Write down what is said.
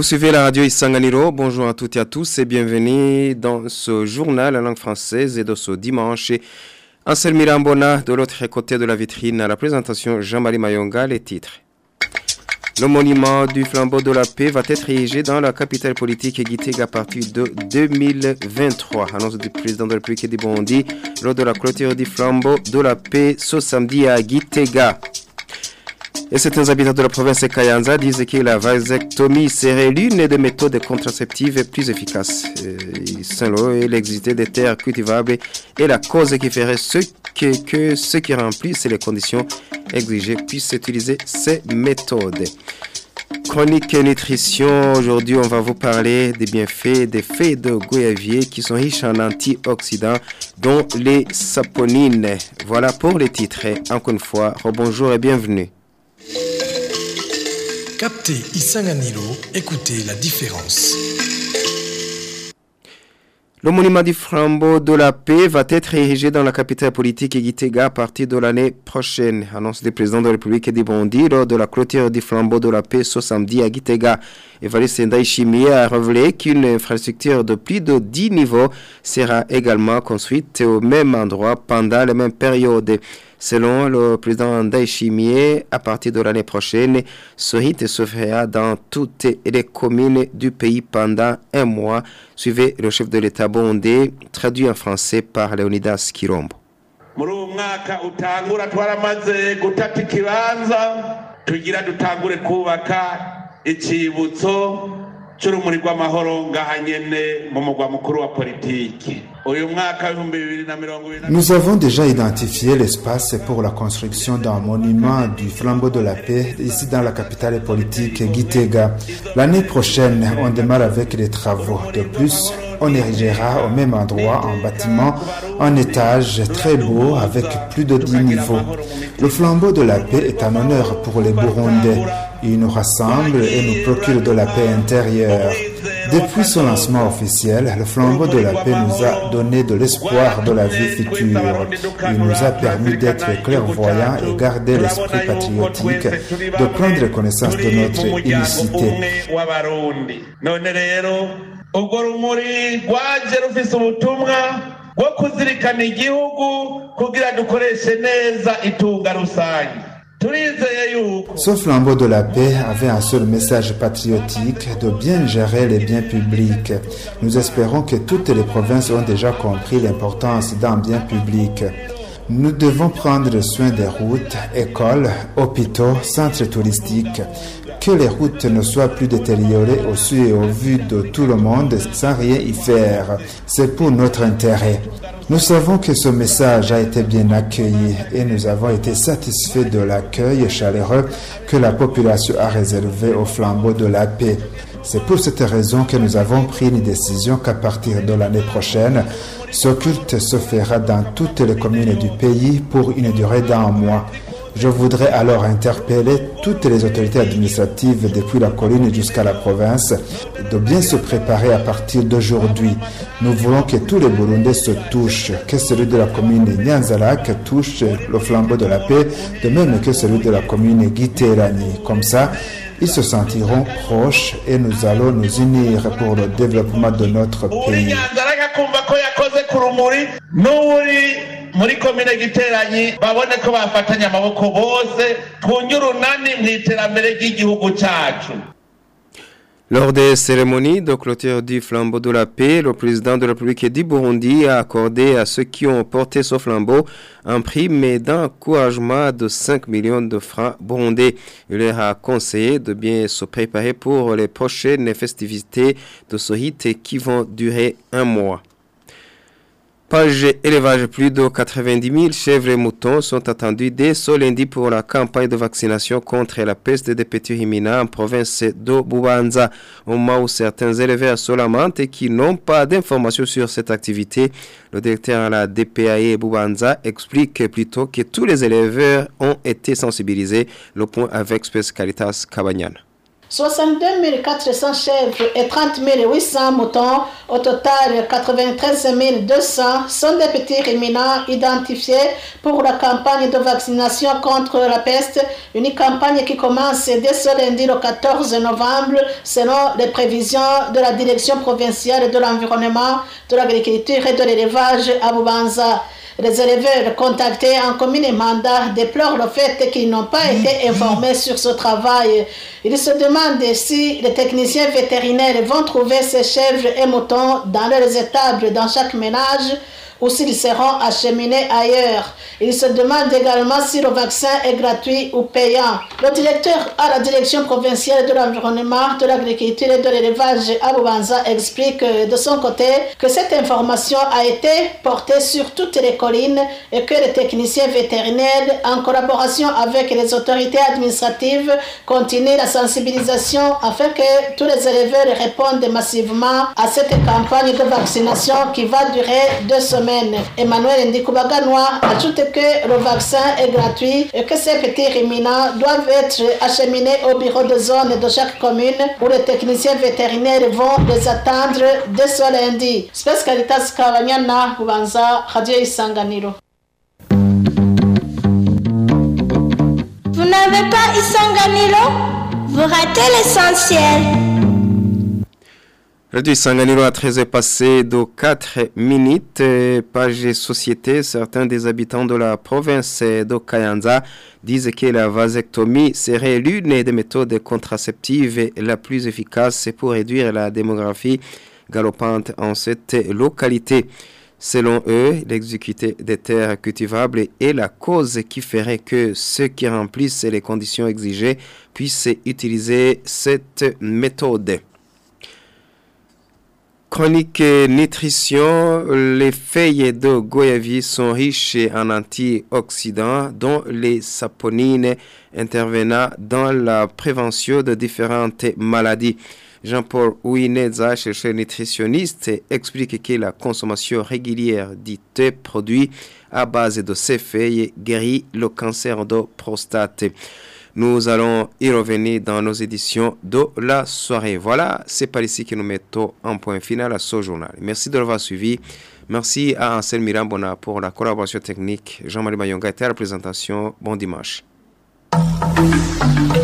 Vous suivez la radio Isanganiro, bonjour à toutes et à tous et bienvenue dans ce journal en langue française et de ce dimanche. Ansel Mirambona de l'autre côté de la vitrine à la présentation Jean-Marie Mayonga, les titres. Le monument du flambeau de la paix va être érigé dans la capitale politique Gitega à partir de 2023. Annonce du président de la République du Burundi lors de la clôture du flambeau de la paix ce samedi à Gitega. Et certains habitants de la province de Kayanza disent que la vasectomie serait l'une des méthodes contraceptives plus efficaces. Selon eux, l'existence des terres cultivables est la cause qui ferait que ceux qui remplissent les conditions exigées puissent utiliser ces méthodes. Chronique nutrition, aujourd'hui on va vous parler des bienfaits des feuilles de goyavier qui sont riches en antioxydants dont les saponines. Voilà pour les titres. Encore une fois, bonjour et bienvenue. Captez Isanganiro, écoutez la différence. Le monument du flambeau de la paix va être érigé dans la capitale politique Gitega à partir de l'année prochaine. Annonce du président de la République du Burundi lors de la clôture du flambeau de la paix ce samedi à Gitega. Evariste Ndayishimiye a révélé qu'une infrastructure de plus de 10 niveaux sera également construite au même endroit pendant la même période. Selon le président Ndayishimiye, à partir de l'année prochaine, ce rite se fera dans toutes les communes du pays pendant un mois. Suivez le chef de l'État burundais, traduit en français par Leonidas Kirombo. Muri uwo mwaka utangura twaramaze gutata ikibanza tugira dutangure kubaka icibutso c'urumuri rw'amahoro ngaha nyene mu mugwa mukuru wa politiki. Nous avons déjà identifié l'espace pour la construction d'un monument du flambeau de la paix ici dans la capitale politique Gitega. L'année prochaine, on démarre avec les travaux. De plus, on érigera au même endroit un bâtiment en étage très beau avec plus de 10 niveaux. Le flambeau de la paix est un honneur pour les Burundais. Il nous rassemble et nous procure de la paix intérieure. Depuis son lancement officiel, le flambeau de la paix nous a donné de l'espoir de la vie future. Il nous a permis d'être clairvoyants et garder l'esprit patriotique, de prendre connaissance de notre unicité. Ce flambeau de la paix avait un seul message patriotique, de bien gérer les biens publics. Nous espérons que toutes les provinces ont déjà compris l'importance d'un bien public. Nous devons prendre soin des routes, écoles, hôpitaux, centres touristiques. Que les routes ne soient plus détériorées au su et au vu de tout le monde sans rien y faire. C'est pour notre intérêt. Nous savons que ce message a été bien accueilli et nous avons été satisfaits de l'accueil chaleureux que la population a réservé au flambeau de la paix. C'est pour cette raison que nous avons pris une décision qu'à partir de l'année prochaine, ce culte se fera dans toutes les communes du pays pour une durée d'un mois. Je voudrais alors interpeller toutes les autorités administratives depuis la colline jusqu'à la province de bien se préparer à partir d'aujourd'hui. Nous voulons que tous les Burundais se touchent, que celui de la commune de Nyanzalak touche le flambeau de la paix, de même que celui de la commune Giterani. Comme ça, ils se sentiront proches et nous allons nous unir pour le développement de notre pays. Muri komine Giteranyi babone ko bafatanya amaboko bose twunyurunani mwiterambere ry'igihugu cyacu. Lors des cérémonies de clôture du flambeau de la paix, le président de la République du Burundi a accordé à ceux qui ont porté ce flambeau un prime d'encouragement de 5 millions de francs burundais. Il leur a conseillé de bien se préparer pour les prochaines festivités de ce rite qui vont durer un mois. Page élevage, plus de 90 000 chèvres et moutons sont attendus dès ce lundi pour la campagne de vaccination contre la peste des petits ruminants en province de Bubanza. Au moment où certains éleveurs se lamentent et qui n'ont pas d'informations sur cette activité, le directeur à la DPAE Bubanza explique plutôt que tous les éleveurs ont été sensibilisés. Le point avec Spes Caritas Cabagnan. 62 400 chèvres et 30 800 moutons, au total 93 200, sont des petits ruminants identifiés pour la campagne de vaccination contre la peste, une campagne qui commence dès ce lundi le 14 novembre selon les prévisions de la direction provinciale de l'environnement, de l'agriculture et de l'élevage à Bubanza. Les éleveurs contactés en commune Manda déplorent le fait qu'ils n'ont pas été informés sur ce travail. Ils se demandent si les techniciens vétérinaires vont trouver ces chèvres et moutons dans leurs étables dans chaque ménage ou s'ils seront acheminés ailleurs. Ils se demandent également si le vaccin est gratuit ou payant. Le directeur à la direction provinciale de l'environnement, de l'agriculture et de l'élevage à Bubanza explique de son côté que cette information a été portée sur toutes les collines et que les techniciens vétérinaires, en collaboration avec les autorités administratives, continuent la sensibilisation afin que tous les éleveurs répondent massivement à cette campagne de vaccination qui va durer 2 semaines. Emmanuel Ndikubaganoa ajoute que le vaccin est gratuit et que ces petits ruminants doivent être acheminés au bureau de zone de chaque commune où les techniciens vétérinaires vont les attendre dès ce lundi. Space Caritas Kabanyana, Bubanza, Radio Isanganiro. Vous n'avez pas Isanganiro? Vous ratez l'essentiel. Radio Isanganiro à 13 passé de 4 minutes. Page société, certains des habitants de la province de Kayanza disent que la vasectomie serait l'une des méthodes contraceptives la plus efficace pour réduire la démographie galopante en cette localité. Selon eux, l'exécuté des terres cultivables est la cause qui ferait que ceux qui remplissent les conditions exigées puissent utiliser cette méthode. Chronique nutrition, les feuilles de goyavi sont riches en antioxydants dont les saponines intervenant dans la prévention de différentes maladies. Jean-Paul Ouineza, chercheur nutritionniste, explique que la consommation régulière de produits à base de ces feuilles guérit le cancer de prostate. Nous allons y revenir dans nos éditions de la soirée. Voilà, c'est par ici que nous mettons un point final à ce journal. Merci de l'avoir suivi. Merci à Anselme Mirambona pour la collaboration technique. Jean-Marie Mayonga était à la présentation. Bon dimanche.